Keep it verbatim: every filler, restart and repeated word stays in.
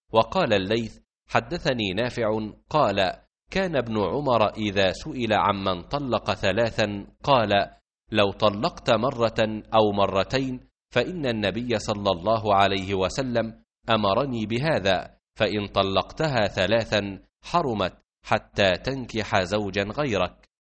وقال الليث: حدثني نافع قال: كان ابن عمر إذا سئل عمن طلق ثلاثا قال: لو طلقت مرة أو مرتين فإن النبي صلى الله عليه وسلم أمرني بهذا، فإن طلقتها ثلاثا حرمت حتى تنكح زوجا غيرك.